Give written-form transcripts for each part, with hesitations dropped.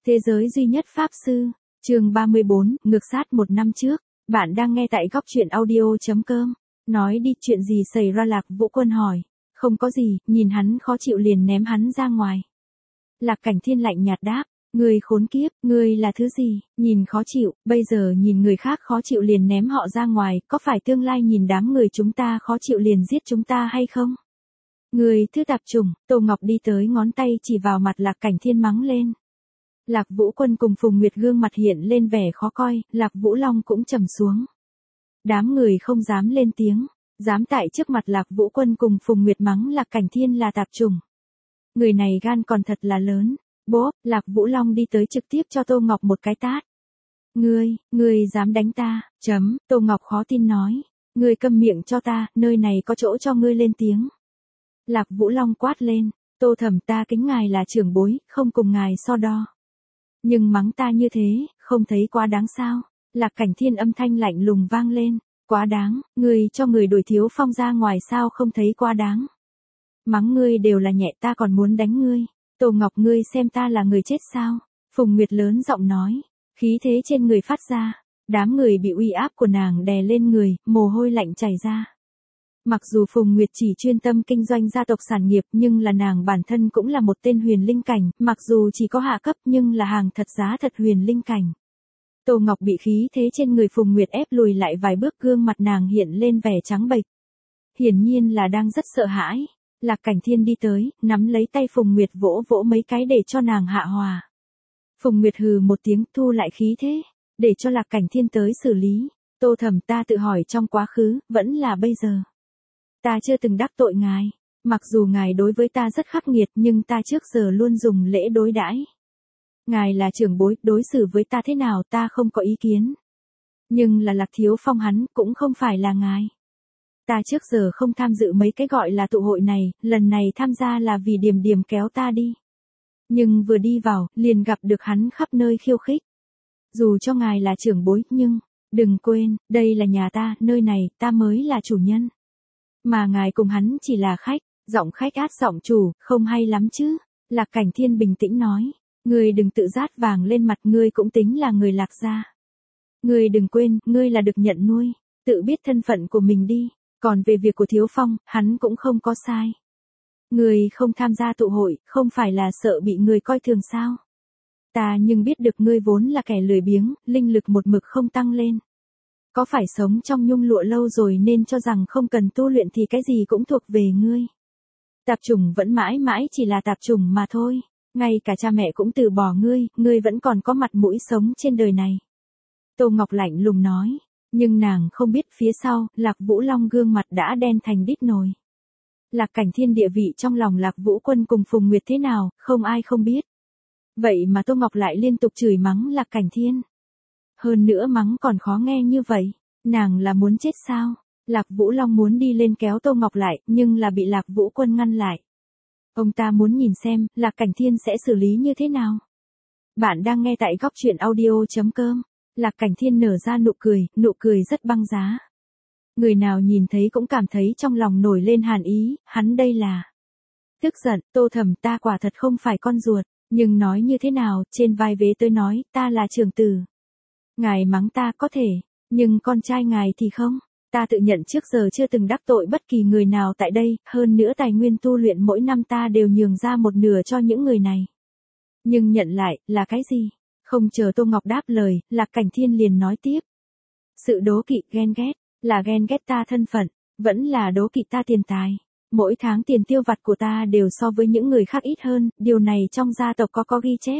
Thế giới duy nhất Pháp Sư, chương 34, ngược sát một năm trước. Bạn đang nghe tại góc truyện audio.com. Nói đi, chuyện gì xảy ra? Lạc Vũ Quân hỏi. Không có gì, nhìn hắn khó chịu liền ném hắn ra ngoài. Lạc Cảnh Thiên lạnh nhạt đáp. Ngươi khốn kiếp, ngươi là thứ gì? Nhìn khó chịu, bây giờ nhìn người khác khó chịu liền ném họ ra ngoài, có phải tương lai nhìn đám người chúng ta khó chịu liền giết chúng ta hay không? Ngươi thứ tạp chủng. Tô Ngọc đi tới ngón tay chỉ vào mặt Lạc Cảnh Thiên mắng lên. Lạc Vũ Quân cùng Phùng Nguyệt gương mặt hiện lên vẻ khó coi, Lạc Vũ Long cũng trầm xuống. Đám người không dám lên tiếng, dám tại trước mặt Lạc Vũ Quân cùng Phùng Nguyệt mắng Lạc Cảnh Thiên là tạp chủng. Người này gan còn thật là lớn. Bố, Lạc Vũ Long đi tới trực tiếp cho Tô Ngọc một cái tát. Ngươi dám đánh ta, Tô Ngọc khó tin nói. Ngươi câm miệng cho ta, nơi này có chỗ cho ngươi lên tiếng. Lạc Vũ Long quát lên, Tô Thẩm, ta kính ngài là trưởng bối, không cùng ngài so đo. Nhưng mắng ta như thế, không thấy quá đáng sao? Lạc Cảnh Thiên âm thanh lạnh lùng vang lên. Quá đáng, ngươi cho người đuổi Thiếu Phong ra ngoài sao không thấy quá đáng? Mắng ngươi đều là nhẹ, ta còn muốn đánh ngươi. Tô Ngọc, ngươi xem ta là người chết sao? Phùng Nguyệt lớn giọng nói, khí thế trên người phát ra. Đám người bị uy áp của nàng đè lên người, mồ hôi lạnh chảy ra. Mặc dù Phùng Nguyệt chỉ chuyên tâm kinh doanh gia tộc sản nghiệp nhưng là nàng bản thân cũng là một tên huyền linh cảnh, mặc dù chỉ có hạ cấp nhưng là hàng thật giá thật huyền linh cảnh. Tô Ngọc bị khí thế trên người Phùng Nguyệt ép lùi lại vài bước, gương mặt nàng hiện lên vẻ trắng bệch. Hiển nhiên là đang rất sợ hãi. Lạc Cảnh Thiên đi tới, nắm lấy tay Phùng Nguyệt vỗ vỗ mấy cái để cho nàng hạ hòa. Phùng Nguyệt hừ một tiếng, thu lại khí thế, để cho Lạc Cảnh Thiên tới xử lý. Tô Thẩm, ta tự hỏi trong quá khứ, vẫn là bây giờ. Ta chưa từng đắc tội ngài, mặc dù ngài đối với ta rất khắc nghiệt nhưng ta trước giờ luôn dùng lễ đối đãi. Ngài là trưởng bối, đối xử với ta thế nào ta không có ý kiến. Nhưng là Lạc Thiếu Phong hắn cũng không phải là ngài. Ta trước giờ không tham dự mấy cái gọi là tụ hội này, lần này tham gia là vì Điềm Điềm kéo ta đi. Nhưng vừa đi vào, liền gặp được hắn khắp nơi khiêu khích. Dù cho ngài là trưởng bối, nhưng, đừng quên, đây là nhà ta, nơi này, ta mới là chủ nhân. Mà ngài cùng hắn chỉ là khách, giọng khách át giọng chủ, không hay lắm chứ. Lạc Cảnh Thiên bình tĩnh nói, ngươi đừng tự rát vàng lên mặt, ngươi cũng tính là người Lạc gia. Ngươi đừng quên, ngươi là được nhận nuôi, tự biết thân phận của mình đi. Còn về việc của Thiếu Phong, hắn cũng không có sai. Ngươi không tham gia tụ hội, không phải là sợ bị người coi thường sao? Ta nhưng biết được ngươi vốn là kẻ lười biếng, linh lực một mực không tăng lên. Có phải sống trong nhung lụa lâu rồi nên cho rằng không cần tu luyện thì cái gì cũng thuộc về ngươi. Tạp chủng vẫn mãi mãi chỉ là tạp chủng mà thôi. Ngay cả cha mẹ cũng từ bỏ ngươi vẫn còn có mặt mũi sống trên đời này. Tô Ngọc lạnh lùng nói. Nhưng nàng không biết phía sau, Lạc Vũ Long gương mặt đã đen thành đít nồi. Lạc Cảnh Thiên địa vị trong lòng Lạc Vũ Quân cùng Phùng Nguyệt thế nào, không ai không biết. Vậy mà Tô Ngọc lại liên tục chửi mắng Lạc Cảnh Thiên. Hơn nữa mắng còn khó nghe như vậy, nàng là muốn chết sao? Lạc Vũ Long muốn đi lên kéo Tô Ngọc lại, nhưng là bị Lạc Vũ Quân ngăn lại. Ông ta muốn nhìn xem, Lạc Cảnh Thiên sẽ xử lý như thế nào? Bạn đang nghe tại góc truyện audio.com. Lạc Cảnh Thiên nở ra nụ cười rất băng giá. Người nào nhìn thấy cũng cảm thấy trong lòng nổi lên hàn ý, hắn đây là tức giận. Tô Thẩm, ta quả thật không phải con ruột, nhưng nói như thế nào, trên vai vế tôi nói, ta là trưởng tử. Ngài mắng ta có thể, nhưng con trai ngài thì không. Ta tự nhận trước giờ chưa từng đắc tội bất kỳ người nào tại đây, hơn nữa tài nguyên tu luyện mỗi năm ta đều nhường ra một nửa cho những người này. Nhưng nhận lại, là cái gì? Không chờ Tô Ngọc đáp lời, Lạc Cảnh Thiên liền nói tiếp. Sự đố kỵ, ghen ghét, là ghen ghét ta thân phận, vẫn là đố kỵ ta tiền tài. Mỗi tháng tiền tiêu vặt của ta đều so với những người khác ít hơn, điều này trong gia tộc có ghi chép.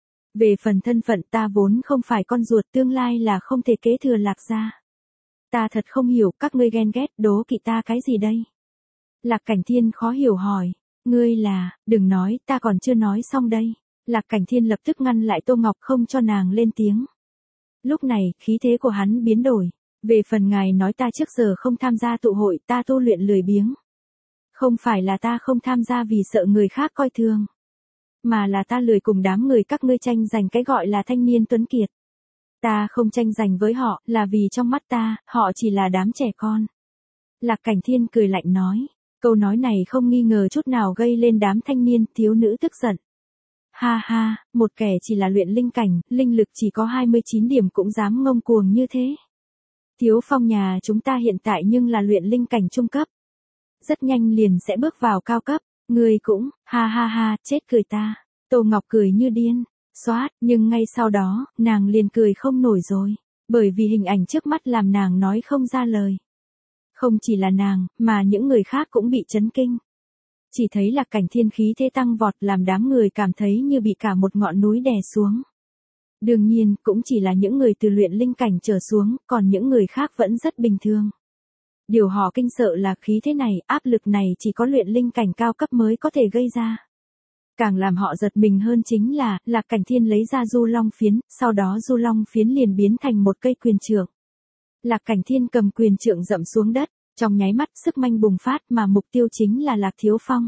Về phần thân phận ta vốn không phải con ruột, tương lai là không thể kế thừa Lạc gia. Ta thật không hiểu các ngươi ghen ghét đố kỵ ta cái gì đây? Lạc Cảnh Thiên khó hiểu hỏi, ngươi là, đừng nói, ta còn chưa nói xong đây. Lạc Cảnh Thiên lập tức ngăn lại Tô Ngọc không cho nàng lên tiếng. Lúc này, khí thế của hắn biến đổi. Về phần ngài nói ta trước giờ không tham gia tụ hội, ta tu luyện lười biếng. Không phải là ta không tham gia vì sợ người khác coi thường. Mà là ta lười cùng đám người các ngươi tranh giành cái gọi là thanh niên tuấn kiệt. Ta không tranh giành với họ, là vì trong mắt ta, họ chỉ là đám trẻ con. Lạc Cảnh Thiên cười lạnh nói. Câu nói này không nghi ngờ chút nào gây lên đám thanh niên thiếu nữ tức giận. Ha ha, một kẻ chỉ là luyện linh cảnh, linh lực chỉ có 29 điểm cũng dám ngông cuồng như thế. Thiếu Phong nhà chúng ta hiện tại nhưng là luyện linh cảnh trung cấp. Rất nhanh liền sẽ bước vào cao cấp, người cũng, ha ha ha, chết cười ta. Tô Ngọc cười như điên, xoát, nhưng ngay sau đó, nàng liền cười không nổi rồi, bởi vì hình ảnh trước mắt làm nàng nói không ra lời. Không chỉ là nàng, mà những người khác cũng bị chấn kinh. Chỉ thấy Lạc Cảnh Thiên khí thế tăng vọt làm đám người cảm thấy như bị cả một ngọn núi đè xuống. Đương nhiên, cũng chỉ là những người từ luyện linh cảnh trở xuống, còn những người khác vẫn rất bình thường. Điều họ kinh sợ là khí thế này, áp lực này chỉ có luyện linh cảnh cao cấp mới có thể gây ra. Càng làm họ giật mình hơn chính là, Lạc Cảnh Thiên lấy ra du long phiến, sau đó du long phiến liền biến thành một cây quyền trượng. Lạc Cảnh Thiên cầm quyền trượng dậm xuống đất, trong nháy mắt sức mạnh bùng phát mà mục tiêu chính là Lạc Thiếu Phong.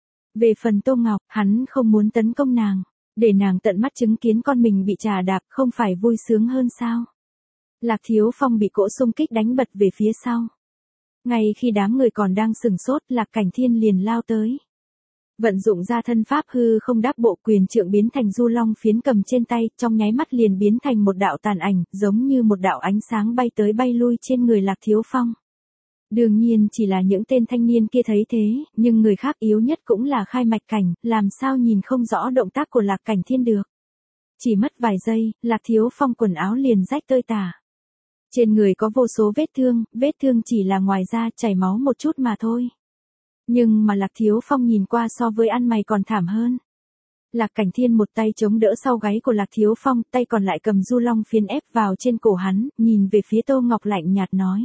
Về phần Tô Ngọc, hắn không muốn tấn công nàng, để nàng tận mắt chứng kiến con mình bị trà đạp không phải vui sướng hơn sao. Lạc Thiếu Phong bị cỗ xung kích đánh bật về phía sau. Ngay khi đám người còn đang sửng sốt, Lạc Cảnh Thiên liền lao tới. Vận dụng ra thân pháp hư không đáp bộ, quyền trượng biến thành du long phiến cầm trên tay, trong nháy mắt liền biến thành một đạo tàn ảnh, giống như một đạo ánh sáng bay tới bay lui trên người Lạc Thiếu Phong. Đương nhiên chỉ là những tên thanh niên kia thấy thế, nhưng người khác yếu nhất cũng là khai mạch cảnh, làm sao nhìn không rõ động tác của Lạc Cảnh Thiên được. Chỉ mất vài giây, Lạc Thiếu Phong quần áo liền rách tơi tả. Trên người có vô số vết thương chỉ là ngoài da chảy máu một chút mà thôi. Nhưng mà Lạc Thiếu Phong nhìn qua so với ăn mày còn thảm hơn. Lạc Cảnh Thiên một tay chống đỡ sau gáy của Lạc Thiếu Phong, tay còn lại cầm du long phiến ép vào trên cổ hắn, nhìn về phía Tô Ngọc lạnh nhạt nói.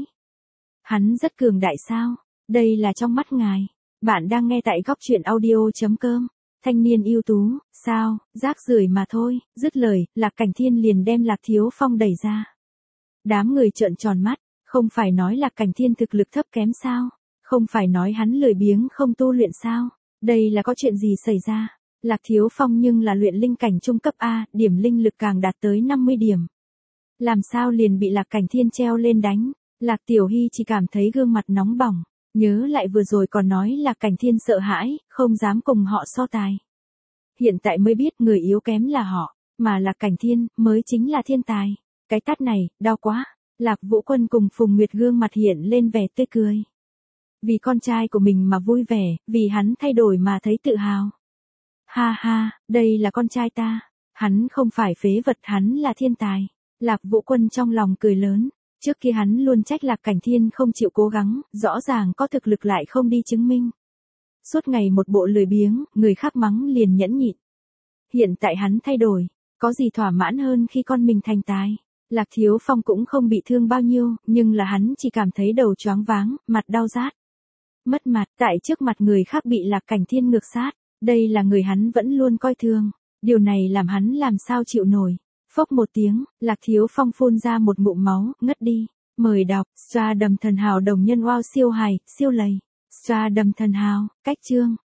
Hắn rất cường đại sao? Đây là trong mắt ngài. Bạn đang nghe tại góc truyện audio.com. Thanh niên ưu tú, sao, rác rưởi mà thôi. Dứt lời, Lạc Cảnh Thiên liền đem Lạc Thiếu Phong đẩy ra. Đám người trợn tròn mắt, không phải nói Lạc Cảnh Thiên thực lực thấp kém sao? Không phải nói hắn lười biếng không tu luyện sao? Đây là có chuyện gì xảy ra? Lạc Thiếu Phong nhưng là luyện linh cảnh trung cấp A, điểm linh lực càng đạt tới 50 điểm. Làm sao liền bị Lạc Cảnh Thiên treo lên đánh? Lạc Tiểu Hy chỉ cảm thấy gương mặt nóng bỏng, nhớ lại vừa rồi còn nói Lạc Cảnh Thiên sợ hãi, không dám cùng họ so tài. Hiện tại mới biết người yếu kém là họ, mà Lạc Cảnh Thiên mới chính là thiên tài. Cái tát này, đau quá. Lạc Vũ Quân cùng Phùng Nguyệt gương mặt hiện lên vẻ tươi cười. Vì con trai của mình mà vui vẻ, vì hắn thay đổi mà thấy tự hào. Ha ha, đây là con trai ta. Hắn không phải phế vật, hắn là thiên tài. Lạc Vũ Quân trong lòng cười lớn. Trước kia hắn luôn trách Lạc Cảnh Thiên không chịu cố gắng, rõ ràng có thực lực lại không đi chứng minh. Suốt ngày một bộ lười biếng, người khác mắng liền nhẫn nhịn. Hiện tại hắn thay đổi, có gì thỏa mãn hơn khi con mình thành tài. Lạc Thiếu Phong cũng không bị thương bao nhiêu, nhưng là hắn chỉ cảm thấy đầu choáng váng, mặt đau rát. Mất mặt, tại trước mặt người khác bị Lạc Cảnh Thiên ngược sát, đây là người hắn vẫn luôn coi thường. Điều này làm hắn làm sao chịu nổi. Phốc một tiếng, Lạc Thiếu Phong phun ra một ngụm máu, ngất đi. Mời đọc, Stra Đầm Thần Hào đồng nhân wow siêu hài, siêu lầy. Stra Đầm Thần Hào, cách chương.